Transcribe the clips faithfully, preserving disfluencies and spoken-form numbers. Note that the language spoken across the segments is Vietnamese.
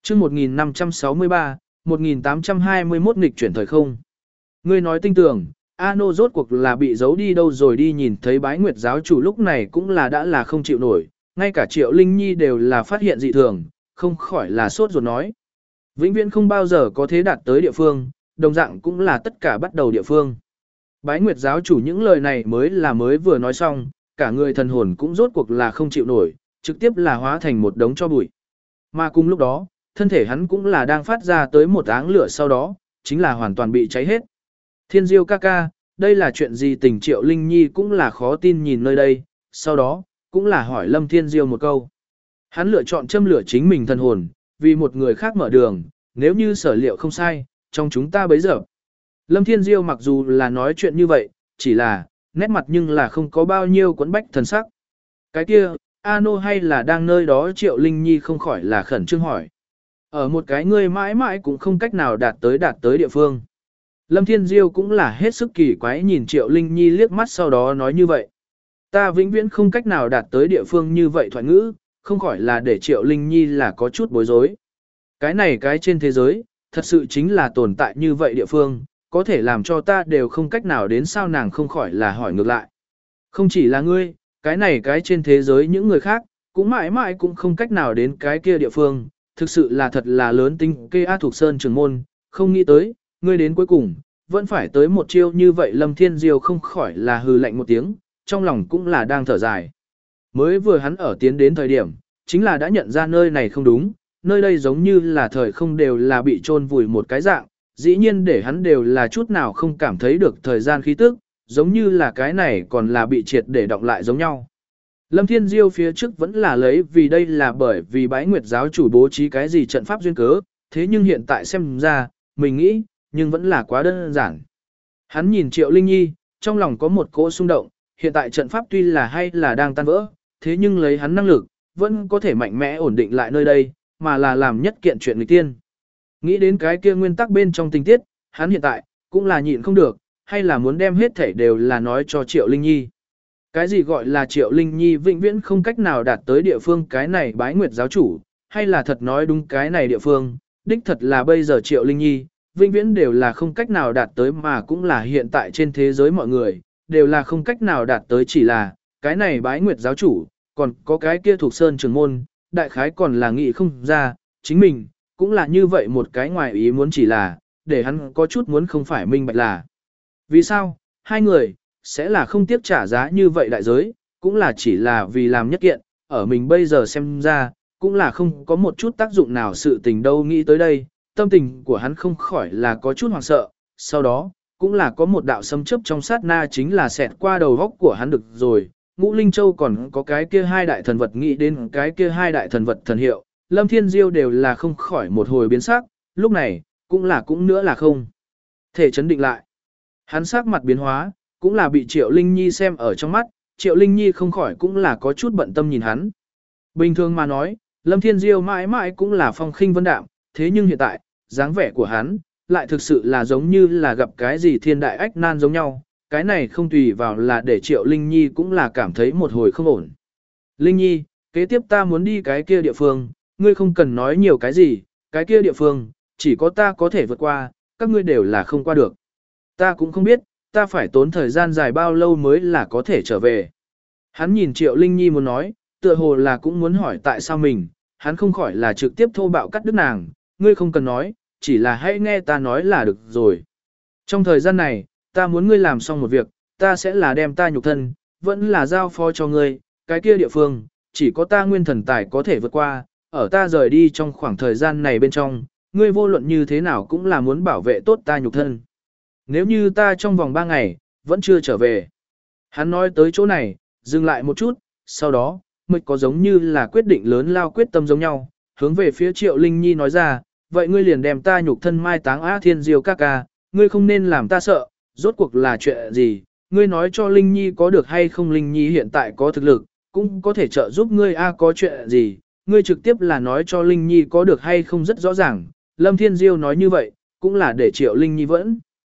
chương một nghìn năm trăm sáu mươi ba, một nghìn tám trăm hai mươi mốt nghịch chuyển thời không. Ngươi nói tinh tưởng, Ano rốt cuộc là bị giấu đi đâu rồi đi nhìn thấy bái nguyệt giáo chủ lúc này cũng là đã là không chịu nổi, ngay cả Triệu Linh Nhi đều là phát hiện dị thường, không khỏi là sốt ruột nói. Vĩnh viễn không bao giờ có thế đạt tới địa phương, đồng dạng cũng là tất cả bắt đầu địa phương. Bái nguyệt giáo chủ những lời này mới là mới vừa nói xong, cả người thần hồn cũng rốt cuộc là không chịu nổi, trực tiếp là hóa thành một đống cho bụi. Mà cùng lúc đó, thân thể hắn cũng là đang phát ra tới một áng lửa sau đó, chính là hoàn toàn bị cháy hết. Thiên Diêu ca ca, đây là chuyện gì? Tình Triệu Linh Nhi cũng là khó tin nhìn nơi đây, sau đó, cũng là hỏi Lâm Thiên Diêu một câu. Hắn lựa chọn châm lửa chính mình thần hồn, vì một người khác mở đường, nếu như sở liệu không sai, trong chúng ta bấy giờ. Lâm Thiên Diêu mặc dù là nói chuyện như vậy, chỉ là, nét mặt nhưng là không có bao nhiêu quấn bách thần sắc. Cái kia, Ano hay là đang nơi đó? Triệu Linh Nhi không khỏi là khẩn trương hỏi. Ở một cái ngươi mãi mãi cũng không cách nào đạt tới đạt tới địa phương. Lâm Thiên Diêu cũng là hết sức kỳ quái nhìn Triệu Linh Nhi liếc mắt sau đó nói như vậy. Ta vĩnh viễn không cách nào đạt tới địa phương như vậy thoại ngữ, không khỏi là để Triệu Linh Nhi là có chút bối rối. Cái này cái trên thế giới, thật sự chính là tồn tại như vậy địa phương, có thể làm cho ta đều không cách nào đến sao nàng không khỏi là hỏi ngược lại. Không chỉ là ngươi, cái này cái trên thế giới những người khác, cũng mãi mãi cũng không cách nào đến cái kia địa phương, thực sự là thật là lớn tinh kê A thuộc Sơn Trường Môn, không nghĩ tới, ngươi đến cuối cùng, vẫn phải tới một chiêu như vậy. Lâm Thiên Diêu không khỏi là hừ lạnh một tiếng, trong lòng cũng là đang thở dài. Mới vừa hắn ở tiến đến thời điểm, chính là đã nhận ra nơi này không đúng, nơi đây giống như là thời không đều là bị chôn vùi một cái dạng, dĩ nhiên để hắn đều là chút nào không cảm thấy được thời gian khí tức, giống như là cái này còn là bị triệt để động lại giống nhau. Lâm Thiên Diêu phía trước vẫn là lấy vì đây là bởi vì bái nguyệt giáo chủ bố trí cái gì trận pháp duyên cớ, thế nhưng hiện tại xem ra, mình nghĩ, nhưng vẫn là quá đơn giản. Hắn nhìn Triệu Linh Nhi, trong lòng có một cỗ xung động, hiện tại trận pháp tuy là hay là đang tan vỡ, thế nhưng lấy hắn năng lực, vẫn có thể mạnh mẽ ổn định lại nơi đây, mà là làm nhất kiện chuyện nghịch tiên. Nghĩ đến cái kia nguyên tắc bên trong tình tiết, hắn hiện tại, cũng là nhịn không được, hay là muốn đem hết thảy đều là nói cho Triệu Linh Nhi. Cái gì gọi là Triệu Linh Nhi vĩnh viễn không cách nào đạt tới địa phương, cái này bái nguyệt giáo chủ, hay là thật nói đúng cái này địa phương, đích thật là bây giờ Triệu Linh Nhi, vĩnh viễn đều là không cách nào đạt tới, mà cũng là hiện tại trên thế giới mọi người, đều là không cách nào đạt tới, chỉ là, cái này bái nguyệt giáo chủ, còn có cái kia thuộc Sơn Trường Môn, đại khái còn là nghĩ không ra, chính mình, cũng là như vậy một cái ngoài ý muốn, chỉ là, để hắn có chút muốn không phải minh bạch là. Vì sao, hai người, sẽ là không tiếc trả giá như vậy đại giới, cũng là chỉ là vì làm nhất kiện, ở mình bây giờ xem ra, cũng là không có một chút tác dụng nào sự tình đâu. Nghĩ tới đây, tâm tình của hắn không khỏi là có chút hoảng sợ, sau đó, cũng là có một đạo sấm chớp trong sát na chính là xẹt qua đầu góc của hắn. Được rồi, Ngũ Linh Châu còn có cái kia hai đại thần vật, nghĩ đến cái kia hai đại thần vật thần hiệu, Lâm Thiên Diêu đều là không khỏi một hồi biến sắc, lúc này, cũng là cũng nữa là không thể chấn định lại. Hắn sắc mặt biến hóa, cũng là bị Triệu Linh Nhi xem ở trong mắt, Triệu Linh Nhi không khỏi cũng là có chút bận tâm nhìn hắn. Bình thường mà nói, Lâm Thiên Diêu mãi mãi cũng là phong khinh vân đạm, thế nhưng hiện tại, dáng vẻ của hắn, lại thực sự là giống như là gặp cái gì thiên đại ách nan giống nhau, cái này không tùy vào là để Triệu Linh Nhi cũng là cảm thấy một hồi không ổn. Linh Nhi, kế tiếp ta muốn đi cái kia địa phương, ngươi không cần nói nhiều cái gì, cái kia địa phương, chỉ có ta có thể vượt qua, các ngươi đều là không qua được. Ta cũng không biết, ta phải tốn thời gian dài bao lâu mới là có thể trở về. Hắn nhìn Triệu Linh Nhi muốn nói, tựa hồ là cũng muốn hỏi tại sao mình, hắn không khỏi là trực tiếp thô bạo cắt đứt nàng, ngươi không cần nói, chỉ là hãy nghe ta nói là được rồi. Trong thời gian này, ta muốn ngươi làm xong một việc, ta sẽ là đem ta nhục thân, vẫn là giao phó cho ngươi, cái kia địa phương, chỉ có ta nguyên thần tài có thể vượt qua, ở ta rời đi trong khoảng thời gian này bên trong, ngươi vô luận như thế nào cũng là muốn bảo vệ tốt ta nhục thân. Nếu như ta trong vòng ba ngày, vẫn chưa trở về. Hắn nói tới chỗ này, dừng lại một chút, sau đó, mịch có giống như là quyết định lớn lao quyết tâm giống nhau, hướng về phía Triệu Linh Nhi nói ra, vậy ngươi liền đem ta nhục thân mai táng Á Thiên Diêu ca ca, ngươi không nên làm ta sợ, rốt cuộc là chuyện gì, ngươi nói cho Linh Nhi có được hay không. Linh Nhi hiện tại có thực lực, cũng có thể trợ giúp ngươi. A có chuyện gì, ngươi trực tiếp là nói cho Linh Nhi có được hay không rất rõ ràng. Lâm Thiên Diêu nói như vậy, cũng là để Triệu Linh Nhi vẫn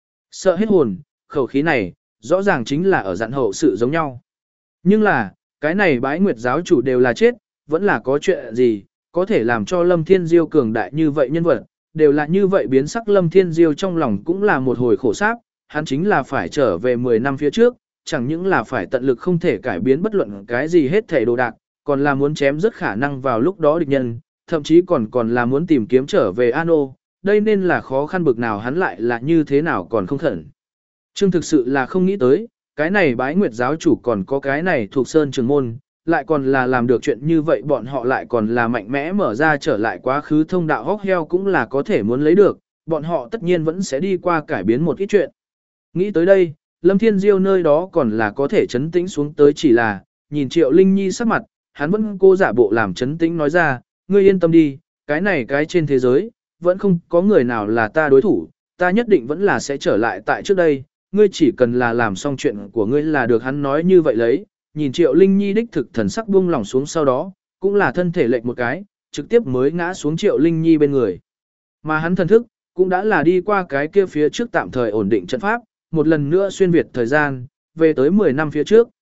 sợ hết hồn, khẩu khí này, rõ ràng chính là ở dặn hậu sự giống nhau. Nhưng là, cái này bái nguyệt giáo chủ đều là chết, vẫn là có chuyện gì, có thể làm cho Lâm Thiên Diêu cường đại như vậy nhân vật, đều là như vậy biến sắc. Lâm Thiên Diêu trong lòng cũng là một hồi khổ sáp, hắn chính là phải trở về mười năm phía trước, chẳng những là phải tận lực không thể cải biến bất luận cái gì hết thể đồ đạc, còn là muốn chém rất khả năng vào lúc đó địch nhân, thậm chí còn còn là muốn tìm kiếm trở về An Ô, đây nên là khó khăn bực nào hắn lại là như thế nào còn không khẩn. Trương thực sự là không nghĩ tới, cái này bái nguyệt giáo chủ còn có cái này thuộc sơn trường môn, lại còn là làm được chuyện như vậy, bọn họ lại còn là mạnh mẽ mở ra trở lại quá khứ thông đạo hóc heo cũng là có thể muốn lấy được, bọn họ tất nhiên vẫn sẽ đi qua cải biến một ít chuyện. Nghĩ tới đây, Lâm Thiên Diêu nơi đó còn là có thể chấn tĩnh xuống tới, chỉ là, nhìn Triệu Linh Nhi sắc mặt, hắn vẫn cố giả bộ làm chấn tĩnh nói ra, ngươi yên tâm đi, cái này cái trên thế giới, vẫn không có người nào là ta đối thủ, ta nhất định vẫn là sẽ trở lại tại trước đây, ngươi chỉ cần là làm xong chuyện của ngươi là được. Hắn nói như vậy lấy, nhìn Triệu Linh Nhi đích thực thần sắc buông lỏng xuống, sau đó, cũng là thân thể lệch một cái, trực tiếp mới ngã xuống Triệu Linh Nhi bên người. Mà hắn thần thức, cũng đã là đi qua cái kia phía trước tạm thời ổn định trận pháp, một lần nữa xuyên việt thời gian, về tới mười năm phía trước.